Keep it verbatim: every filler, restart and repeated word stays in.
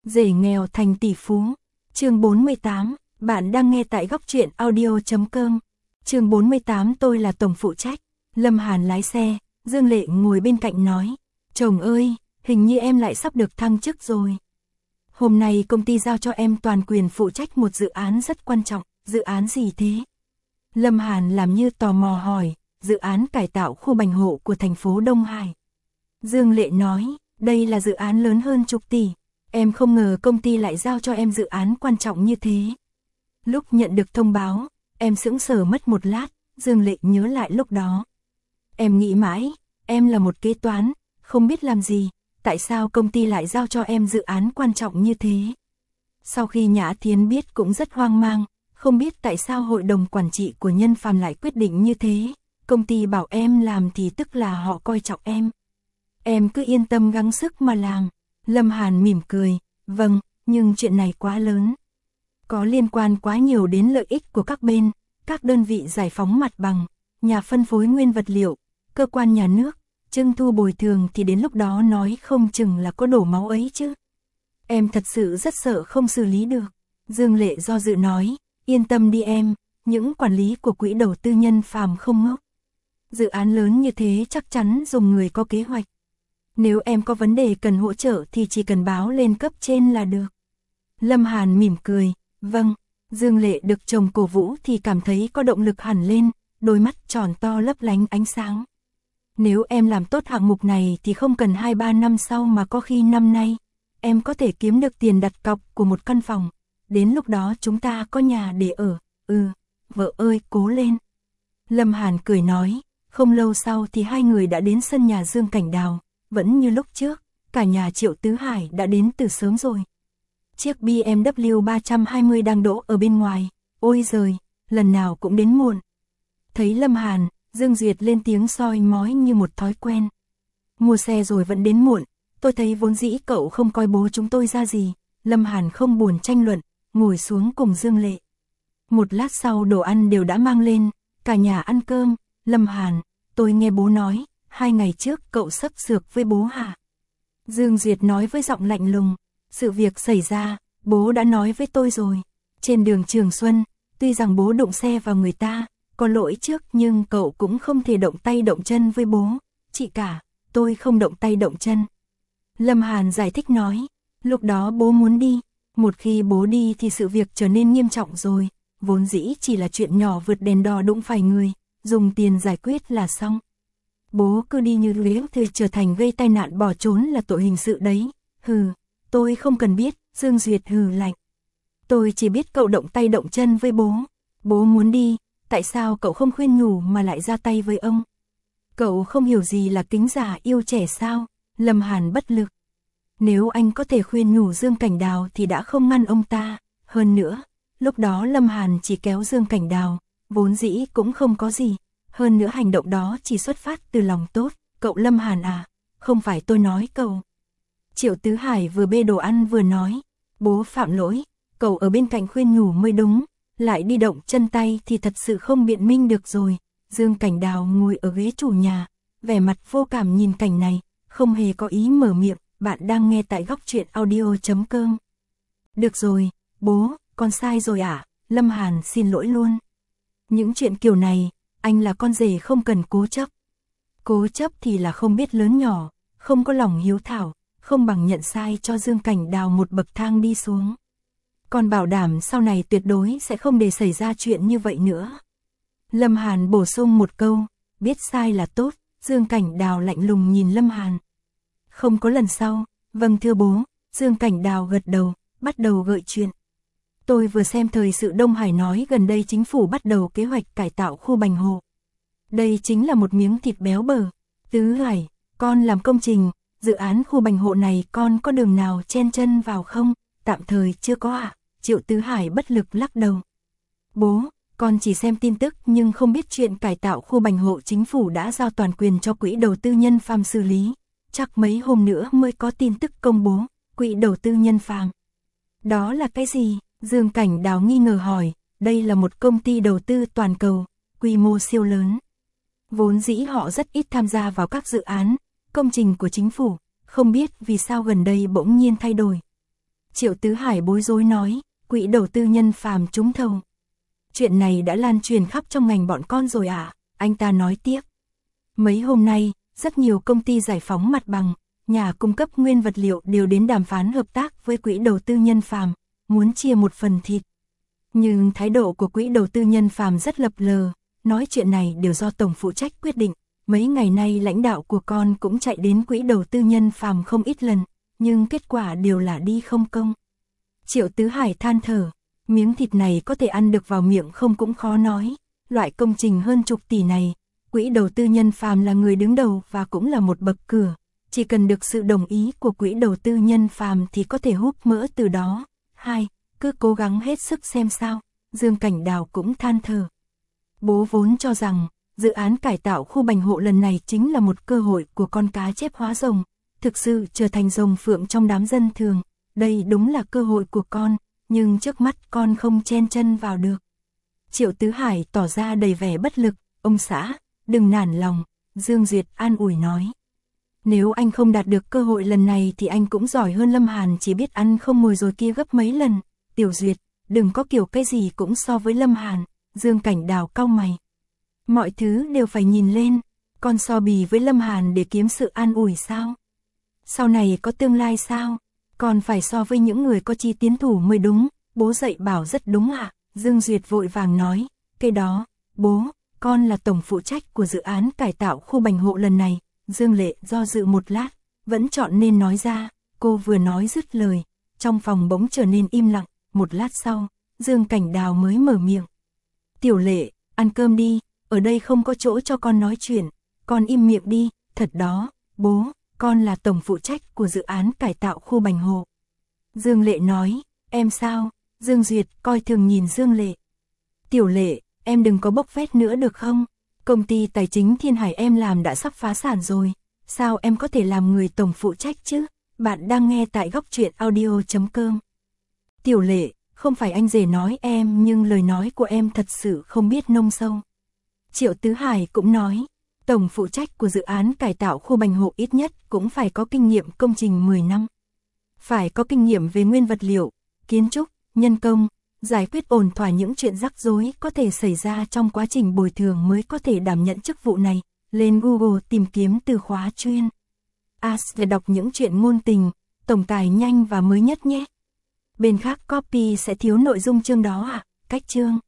Rể nghèo thành tỷ phú. Chương bốn mươi tám, bạn đang nghe tại góc truyện audio chấm com. Chương bốn mươi tám, tôi là tổng phụ trách. Lâm Hàn lái xe, Dương Lệ ngồi bên cạnh nói, chồng ơi, hình như em lại sắp được thăng chức rồi. Hôm nay công ty giao cho em toàn quyền phụ trách một dự án rất quan trọng. Dự án gì thế? Lâm Hàn làm như tò mò hỏi, dự án cải tạo khu bành hộ của thành phố Đông Hải. Dương Lệ nói, đây là dự án lớn hơn chục tỷ. Em không ngờ công ty lại giao cho em dự án quan trọng như thế. Lúc nhận được thông báo, em sững sờ mất một lát, Dương Lệ nhớ lại lúc đó. Em nghĩ mãi, em là một kế toán, không biết làm gì, tại sao công ty lại giao cho em dự án quan trọng như thế. Sau khi Nhã Thiến biết cũng rất hoang mang, không biết tại sao hội đồng quản trị của Nhân Phàm lại quyết định như thế. Công ty bảo em làm thì tức là họ coi trọng em. Em cứ yên tâm gắng sức mà làm. Lâm Hàn mỉm cười, vâng, nhưng chuyện này quá lớn. Có liên quan quá nhiều đến lợi ích của các bên, các đơn vị giải phóng mặt bằng, nhà phân phối nguyên vật liệu, cơ quan nhà nước, trưng thu bồi thường thì đến lúc đó nói không chừng là có đổ máu ấy chứ. Em thật sự rất sợ không xử lý được. Dương Lệ do dự nói, yên tâm đi em, những quản lý của quỹ đầu tư Nhân Phàm không ngốc. Dự án lớn như thế chắc chắn dùng người có kế hoạch. Nếu em có vấn đề cần hỗ trợ thì chỉ cần báo lên cấp trên là được. Lâm Hàn mỉm cười, vâng. Dương Lệ được chồng cổ vũ thì cảm thấy có động lực hẳn lên, đôi mắt tròn to lấp lánh ánh sáng. Nếu em làm tốt hạng mục này thì không cần hai ba năm sau mà có khi năm nay, em có thể kiếm được tiền đặt cọc của một căn phòng. Đến lúc đó chúng ta có nhà để ở. Ừ, vợ ơi cố lên. Lâm Hàn cười nói, không lâu sau thì hai người đã đến sân nhà Dương Cảnh Đào. Vẫn như lúc trước, cả nhà Triệu Tứ Hải đã đến từ sớm rồi. Chiếc bê em vê ba trăm hai mươi đang đỗ ở bên ngoài. Ôi giời, lần nào cũng đến muộn. Thấy Lâm Hàn, Dương Duyệt lên tiếng soi mói như một thói quen. Mua xe rồi vẫn đến muộn, tôi thấy vốn dĩ cậu không coi bố chúng tôi ra gì. Lâm Hàn không buồn tranh luận, ngồi xuống cùng Dương Lệ. Một lát sau đồ ăn đều đã mang lên, cả nhà ăn cơm. Lâm Hàn, tôi nghe bố nói, hai ngày trước cậu sấp xược với bố hả? Dương Duyệt nói với giọng lạnh lùng, sự việc xảy ra, bố đã nói với tôi rồi. Trên đường Trường Xuân, tuy rằng bố đụng xe vào người ta, có lỗi trước nhưng cậu cũng không thể động tay động chân với bố. Chị cả, tôi không động tay động chân. Lâm Hàn giải thích nói, lúc đó bố muốn đi, một khi bố đi thì sự việc trở nên nghiêm trọng rồi. Vốn dĩ chỉ là chuyện nhỏ vượt đèn đỏ đụng phải người, dùng tiền giải quyết là xong. Bố cứ đi như thế thì trở thành gây tai nạn bỏ trốn là tội hình sự đấy. Hừ, tôi không cần biết. Dương Duyệt hừ lạnh. Tôi chỉ biết cậu động tay động chân với bố. Bố muốn đi, tại sao cậu không khuyên nhủ mà lại ra tay với ông? Cậu không hiểu gì là kính già yêu trẻ sao? Lâm Hàn bất lực. Nếu anh có thể khuyên nhủ Dương Cảnh Đào thì đã không ngăn ông ta. Hơn nữa, lúc đó Lâm Hàn chỉ kéo Dương Cảnh Đào, vốn dĩ cũng không có gì. Hơn nữa hành động đó chỉ xuất phát từ lòng tốt. Cậu Lâm Hàn à, không phải tôi nói cậu. Triệu Tứ Hải vừa bê đồ ăn vừa nói, bố phạm lỗi, cậu ở bên cạnh khuyên nhủ mới đúng, lại đi động chân tay thì thật sự không biện minh được rồi. Dương Cảnh Đào ngồi ở ghế chủ nhà, vẻ mặt vô cảm nhìn cảnh này, không hề có ý mở miệng. Bạn đang nghe tại góc truyện audio chấm com. Được rồi, bố, con sai rồi ạ. À? Lâm Hàn xin lỗi luôn. Những chuyện kiểu này, anh là con rể không cần cố chấp. Cố chấp thì là không biết lớn nhỏ, không có lòng hiếu thảo, không bằng nhận sai cho Dương Cảnh Đào một bậc thang đi xuống. Còn bảo đảm sau này tuyệt đối sẽ không để xảy ra chuyện như vậy nữa. Lâm Hàn bổ sung một câu, biết sai là tốt. Dương Cảnh Đào lạnh lùng nhìn Lâm Hàn. Không có lần sau. Vâng thưa bố. Dương Cảnh Đào gật đầu, bắt đầu gợi chuyện. Tôi vừa xem thời sự Đông Hải nói gần đây chính phủ bắt đầu kế hoạch cải tạo khu bành hộ. Đây chính là một miếng thịt béo bở. Tứ Hải, con làm công trình, dự án khu bành hộ này con có đường nào chen chân vào không? Tạm thời chưa có ạ. À? Triệu Tứ Hải bất lực lắc đầu. Bố, con chỉ xem tin tức nhưng không biết chuyện cải tạo khu bành hộ chính phủ đã giao toàn quyền cho quỹ đầu tư Nhân Phàm xử lý. Chắc mấy hôm nữa mới có tin tức công bố. Quỹ đầu tư Nhân Phàm. Đó là cái gì? Dương Cảnh Đào nghi ngờ hỏi. Đây là một công ty đầu tư toàn cầu, quy mô siêu lớn. Vốn dĩ họ rất ít tham gia vào các dự án, công trình của chính phủ, không biết vì sao gần đây bỗng nhiên thay đổi. Triệu Tứ Hải bối rối nói, quỹ đầu tư nhân phàm trúng thầu. Chuyện này đã lan truyền khắp trong ngành bọn con rồi à? Anh ta nói tiếp. Mấy hôm nay, rất nhiều công ty giải phóng mặt bằng, nhà cung cấp nguyên vật liệu đều đến đàm phán hợp tác với quỹ đầu tư nhân phàm, muốn chia một phần thịt. Nhưng thái độ của quỹ đầu tư nhân phàm rất lập lờ, nói chuyện này đều do tổng phụ trách quyết định. Mấy ngày nay lãnh đạo của con cũng chạy đến quỹ đầu tư nhân phàm không ít lần, nhưng kết quả đều là đi không công. Triệu Tứ Hải than thở, miếng thịt này có thể ăn được vào miệng không cũng khó nói. Loại công trình hơn chục tỷ này, quỹ đầu tư nhân phàm là người đứng đầu và cũng là một bậc cửa. Chỉ cần được sự đồng ý của quỹ đầu tư nhân phàm thì có thể hút mỡ từ đó. Hai, cứ cố gắng hết sức xem sao. Dương Cảnh Đào cũng than thở. Bố vốn cho rằng, dự án cải tạo khu Bành Hộ lần này chính là một cơ hội của con cá chép hóa rồng, thực sự trở thành rồng phượng trong đám dân thường. Đây đúng là cơ hội của con, nhưng trước mắt con không chen chân vào được. Triệu Tứ Hải tỏ ra đầy vẻ bất lực, ông xã, đừng nản lòng, Dương Duyệt an ủi nói. Nếu anh không đạt được cơ hội lần này thì anh cũng giỏi hơn Lâm Hàn chỉ biết ăn không ngồi rồi kia gấp mấy lần. Tiểu Duyệt, đừng có kiểu cái gì cũng so với Lâm Hàn. Dương Cảnh Đào cau mày. Mọi thứ đều phải nhìn lên, con so bì với Lâm Hàn để kiếm sự an ủi sao? Sau này có tương lai sao? Còn phải so với những người có chi tiến thủ mới đúng, bố dạy bảo rất đúng ạ. À? Dương Duyệt vội vàng nói, cái đó, bố, con là tổng phụ trách của dự án cải tạo khu Bành Hộ lần này. Dương Lệ do dự một lát, vẫn chọn nên nói ra, cô vừa nói dứt lời, trong phòng bỗng trở nên im lặng, một lát sau, Dương Cảnh Đào mới mở miệng. Tiểu Lệ, ăn cơm đi, ở đây không có chỗ cho con nói chuyện, con im miệng đi, thật đó, bố, con là tổng phụ trách của dự án cải tạo khu Bành Hộ. Dương Lệ nói, em sao? Dương Duyệt coi thường nhìn Dương Lệ. Tiểu Lệ, em đừng có bốc phét nữa được không? Công ty tài chính Thiên Hải em làm đã sắp phá sản rồi, sao em có thể làm người tổng phụ trách chứ? Bạn đang nghe tại góc truyện audio chấm com. Tiểu Lệ, không phải anh rể nói em nhưng lời nói của em thật sự không biết nông sâu. Triệu Tứ Hải cũng nói, tổng phụ trách của dự án cải tạo khu Bành Hộ ít nhất cũng phải có kinh nghiệm công trình mười năm. Phải có kinh nghiệm về nguyên vật liệu, kiến trúc, nhân công, giải quyết ổn thỏa những chuyện rắc rối có thể xảy ra trong quá trình bồi thường mới có thể đảm nhận chức vụ này. Lên Google tìm kiếm từ khóa chuyên Ask để đọc những chuyện ngôn tình, tổng tài nhanh và mới nhất nhé. Bên khác copy sẽ thiếu nội dung chương đó à? Cách chương